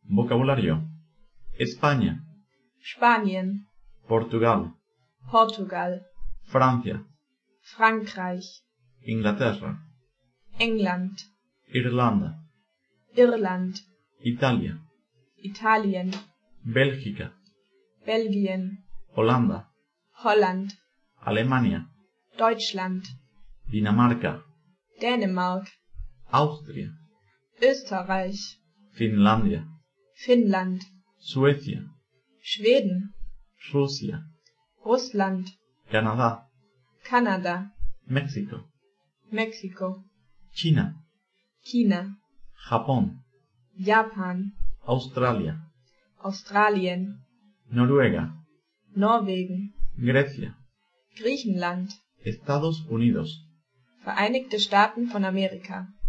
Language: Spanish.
Vocabulario: España, Spanien, Portugal, Portugal, Francia, Frankreich, Inglaterra, England, Irlanda, Irland, Italia, Italien, Bélgica, Belgien, Holanda, Holland, Alemania, Deutschland, Dinamarca, Dänemark, Austria, Österreich, Finlandia, Finnland, Suecia, Schweden, Rusia, Russland, Canadá, Kanada, México, Mexiko, China, China, Japón, Japan, Australia, Australien, Noruega, Norwegen, Grecia, Griechenland, Estados Unidos. Vereinigte Staaten von Amerika.